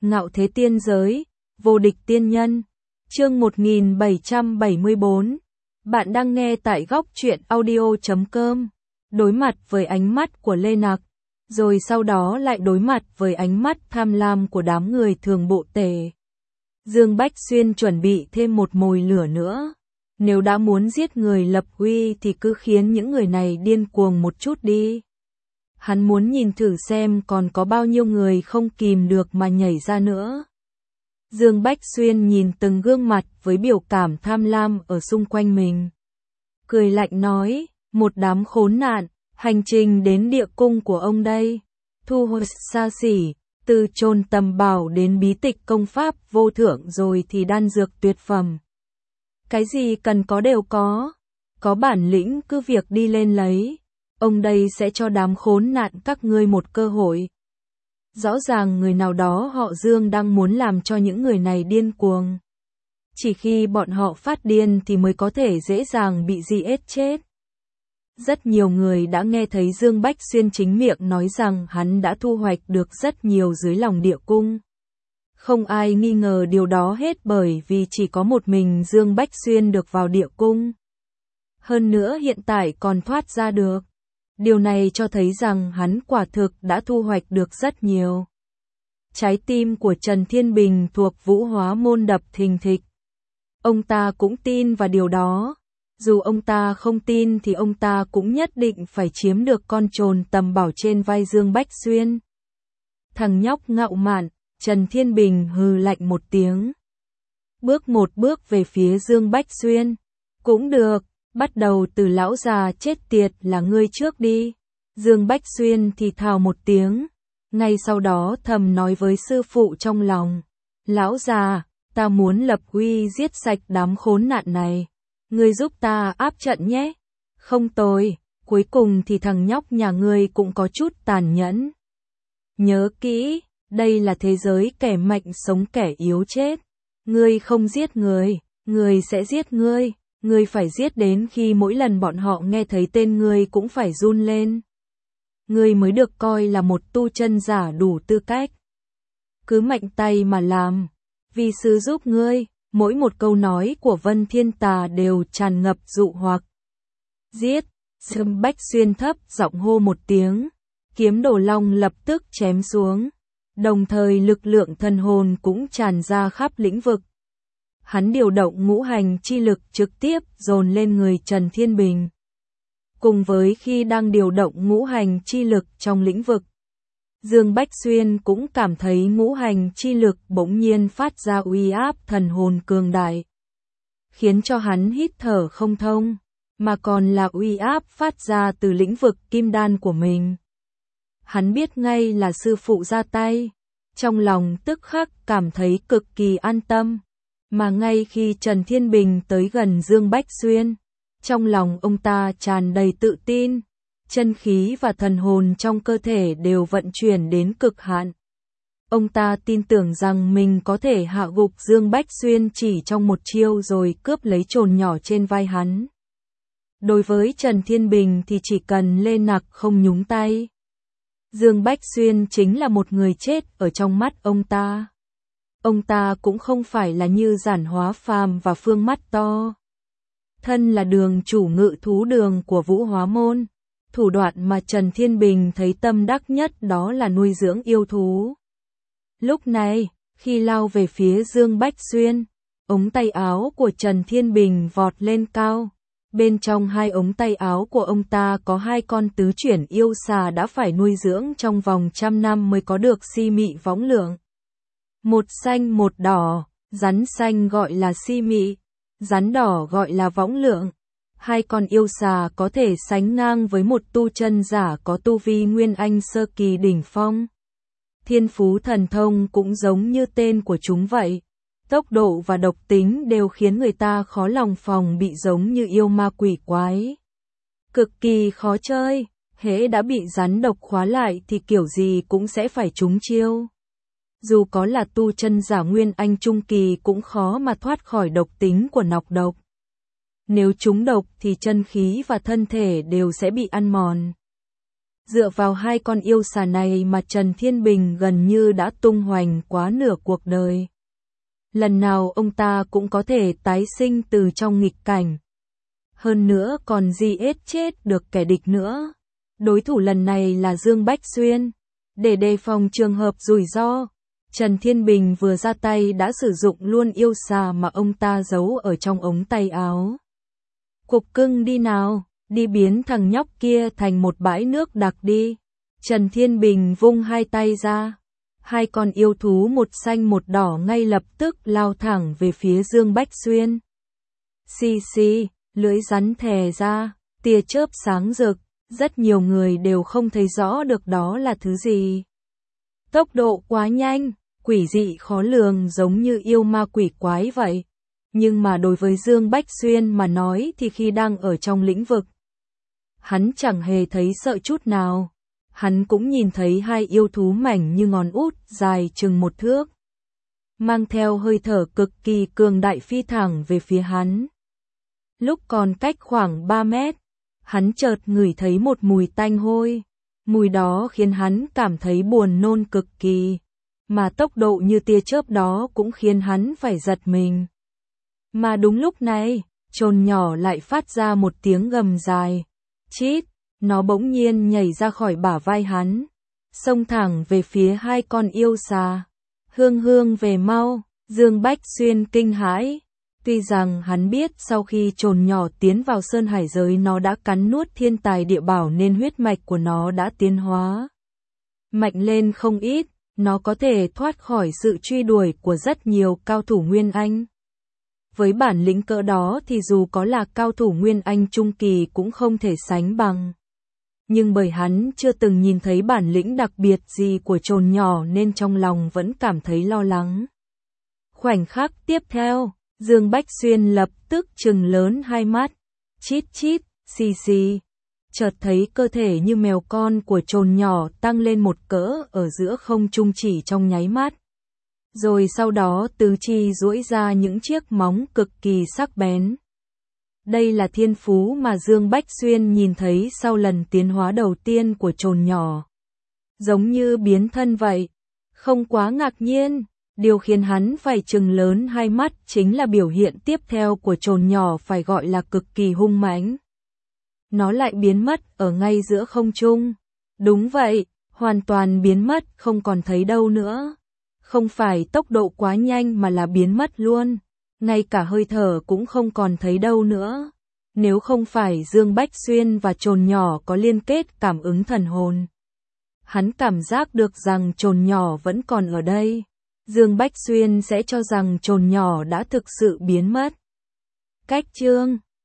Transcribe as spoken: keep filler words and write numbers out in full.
Ngạo thế tiên giới, vô địch tiên nhân. Chương một nghìn bảy trăm bảy mươi bốn. Bạn đang nghe tại góc truyện audio chấm com. Đối mặt với ánh mắt của Lê Nặc, rồi sau đó lại đối mặt với ánh mắt tham lam của đám người thường bộ tề. Dương Bách Xuyên chuẩn bị thêm một mồi lửa nữa. Nếu đã muốn giết người lập uy thì cứ khiến những người này điên cuồng một chút đi. Hắn muốn nhìn thử xem còn có bao nhiêu người không kìm được mà nhảy ra nữa. Dương Bách Xuyên nhìn từng gương mặt với biểu cảm tham lam ở xung quanh mình. Cười lạnh nói, một đám khốn nạn, hành trình đến địa cung của ông đây. Thu hồi xa xỉ, từ chôn tầm bảo đến bí tịch công pháp vô thượng rồi thì đan dược tuyệt phẩm. Cái gì cần có đều có. Có bản lĩnh cứ việc đi lên lấy. Ông đây sẽ cho đám khốn nạn các ngươi một cơ hội. Rõ ràng người nào đó họ Dương đang muốn làm cho những người này điên cuồng. Chỉ khi bọn họ phát điên thì mới có thể dễ dàng bị giết chết. Rất nhiều người đã nghe thấy Dương Bách Xuyên chính miệng nói rằng hắn đã thu hoạch được rất nhiều dưới lòng địa cung. Không ai nghi ngờ điều đó hết bởi vì chỉ có một mình Dương Bách Xuyên được vào địa cung. Hơn nữa hiện tại còn thoát ra được. Điều này cho thấy rằng hắn quả thực đã thu hoạch được rất nhiều. Trái tim của Trần Thiên Bình thuộc Vũ Hóa Môn đập thình thịch. Ông ta cũng tin vào điều đó. Dù ông ta không tin thì ông ta cũng nhất định phải chiếm được con trồn tầm bảo trên vai Dương Bách Xuyên. Thằng nhóc ngạo mạn, Trần Thiên Bình hừ lạnh một tiếng. Bước một bước về phía Dương Bách Xuyên. Cũng được. Bắt đầu từ lão già chết tiệt là ngươi trước đi. Dương Bách Xuyên thì thào một tiếng. Ngay sau đó thầm nói với sư phụ trong lòng. Lão già, ta muốn lập uy giết sạch đám khốn nạn này. Ngươi giúp ta áp trận nhé. Không tồi, cuối cùng thì thằng nhóc nhà ngươi cũng có chút tàn nhẫn. Nhớ kỹ, đây là thế giới kẻ mạnh sống kẻ yếu chết. Ngươi không giết người, người sẽ giết ngươi. Ngươi phải giết đến khi mỗi lần bọn họ nghe thấy tên ngươi cũng phải run lên. Ngươi mới được coi là một tu chân giả đủ tư cách. Cứ mạnh tay mà làm. Vì sư giúp ngươi, mỗi một câu nói của Vân Thiên Tà đều tràn ngập dụ hoặc. Giết! Dương Bách Xuyên thấp giọng hô một tiếng. Kiếm Đồ Long lập tức chém xuống. Đồng thời lực lượng thần hồn cũng tràn ra khắp lĩnh vực. Hắn điều động ngũ hành chi lực trực tiếp dồn lên người Trần Thiên Bình. Cùng với khi đang điều động ngũ hành chi lực trong lĩnh vực, Dương Bách Xuyên cũng cảm thấy ngũ hành chi lực bỗng nhiên phát ra uy áp thần hồn cường đại, khiến cho hắn hít thở không thông, mà còn là uy áp phát ra từ lĩnh vực kim đan của mình. Hắn biết ngay là sư phụ ra tay, trong lòng tức khắc cảm thấy cực kỳ an tâm. Mà ngay khi Trần Thiên Bình tới gần Dương Bách Xuyên, trong lòng ông ta tràn đầy tự tin, chân khí và thần hồn trong cơ thể đều vận chuyển đến cực hạn. Ông ta tin tưởng rằng mình có thể hạ gục Dương Bách Xuyên chỉ trong một chiêu rồi cướp lấy trồn nhỏ trên vai hắn. Đối với Trần Thiên Bình thì chỉ cần Lê Nặc không nhúng tay, Dương Bách Xuyên chính là một người chết ở trong mắt ông ta. Ông ta cũng không phải là như Giản Hóa Phàm và Phương Mắt To. Thân là đường chủ ngự thú đường của Vũ Hóa Môn. Thủ đoạn mà Trần Thiên Bình thấy tâm đắc nhất đó là nuôi dưỡng yêu thú. Lúc này, khi lao về phía Dương Bách Xuyên, ống tay áo của Trần Thiên Bình vọt lên cao. Bên trong hai ống tay áo của ông ta có hai con tứ chuyển yêu xà đã phải nuôi dưỡng trong vòng trăm năm mới có được si mị võng lượng. Một xanh một đỏ, rắn xanh gọi là si mị, rắn đỏ gọi là võng lượng. Hai con yêu xà có thể sánh ngang với một tu chân giả có tu vi Nguyên Anh sơ kỳ đỉnh phong. Thiên phú thần thông cũng giống như tên của chúng vậy. Tốc độ và độc tính đều khiến người ta khó lòng phòng bị, giống như yêu ma quỷ quái. Cực kỳ khó chơi, hễ đã bị rắn độc khóa lại thì kiểu gì cũng sẽ phải trúng chiêu. Dù có là tu chân giả Nguyên Anh trung kỳ cũng khó mà thoát khỏi độc tính của nọc độc. Nếu trúng độc thì chân khí và thân thể đều sẽ bị ăn mòn. Dựa vào hai con yêu xà này mà Trần Thiên Bình gần như đã tung hoành quá nửa cuộc đời. Lần nào ông ta cũng có thể tái sinh từ trong nghịch cảnh. Hơn nữa còn gì ết chết được kẻ địch nữa. Đối thủ lần này là Dương Bách Xuyên. Để đề phòng trường hợp rủi ro, Trần Thiên Bình vừa ra tay đã sử dụng luôn yêu xà mà ông ta giấu ở trong ống tay áo. Cục cưng đi nào, đi biến thằng nhóc kia thành một bãi nước đặc đi. Trần Thiên Bình vung hai tay ra. Hai con yêu thú một xanh một đỏ ngay lập tức lao thẳng về phía Dương Bách Xuyên. Xì xì, lưỡi rắn thè ra, tia chớp sáng rực, rất nhiều người đều không thấy rõ được đó là thứ gì. Tốc độ quá nhanh, quỷ dị khó lường giống như yêu ma quỷ quái vậy. Nhưng mà đối với Dương Bách Xuyên mà nói thì khi đang ở trong lĩnh vực, hắn chẳng hề thấy sợ chút nào. Hắn cũng nhìn thấy hai yêu thú mảnh như ngón út dài chừng một thước. Mang theo hơi thở cực kỳ cường đại phi thẳng về phía hắn. Lúc còn cách khoảng ba mét, hắn chợt ngửi thấy một mùi tanh hôi. Mùi đó khiến hắn cảm thấy buồn nôn cực kỳ. Mà tốc độ như tia chớp đó cũng khiến hắn phải giật mình. Mà đúng lúc này, chồn nhỏ lại phát ra một tiếng gầm dài. Chít, nó bỗng nhiên nhảy ra khỏi bả vai hắn. Xông thẳng về phía hai con yêu xà. Hương hương về mau, Dương Bách Xuyên kinh hãi. Tuy rằng hắn biết sau khi chồn nhỏ tiến vào sơn hải giới nó đã cắn nuốt thiên tài địa bảo nên huyết mạch của nó đã tiến hóa mạnh lên không ít, nó có thể thoát khỏi sự truy đuổi của rất nhiều cao thủ Nguyên Anh. Với bản lĩnh cỡ đó thì dù có là cao thủ Nguyên Anh trung kỳ cũng không thể sánh bằng. Nhưng bởi hắn chưa từng nhìn thấy bản lĩnh đặc biệt gì của chồn nhỏ nên trong lòng vẫn cảm thấy lo lắng. Khoảnh khắc tiếp theo, Dương Bách Xuyên lập tức trừng lớn hai mắt. Chít chít, xì xì. Chợt thấy cơ thể như mèo con của chồn nhỏ tăng lên một cỡ ở giữa không trung chỉ trong nháy mắt. Rồi sau đó tứ chi duỗi ra những chiếc móng cực kỳ sắc bén. Đây là thiên phú mà Dương Bách Xuyên nhìn thấy sau lần tiến hóa đầu tiên của chồn nhỏ. Giống như biến thân vậy. Không quá ngạc nhiên, điều khiến hắn phải trừng lớn hai mắt chính là biểu hiện tiếp theo của chồn nhỏ phải gọi là cực kỳ hung mãnh. Nó lại biến mất ở ngay giữa không trung. Đúng vậy, hoàn toàn biến mất không còn thấy đâu nữa. Không phải tốc độ quá nhanh mà là biến mất luôn. Ngay cả hơi thở cũng không còn thấy đâu nữa. Nếu không phải Dương Bách Xuyên và chồn nhỏ có liên kết cảm ứng thần hồn, hắn cảm giác được rằng chồn nhỏ vẫn còn ở đây. Dương Bách Xuyên sẽ cho rằng chồn nhỏ đã thực sự biến mất. Cách chương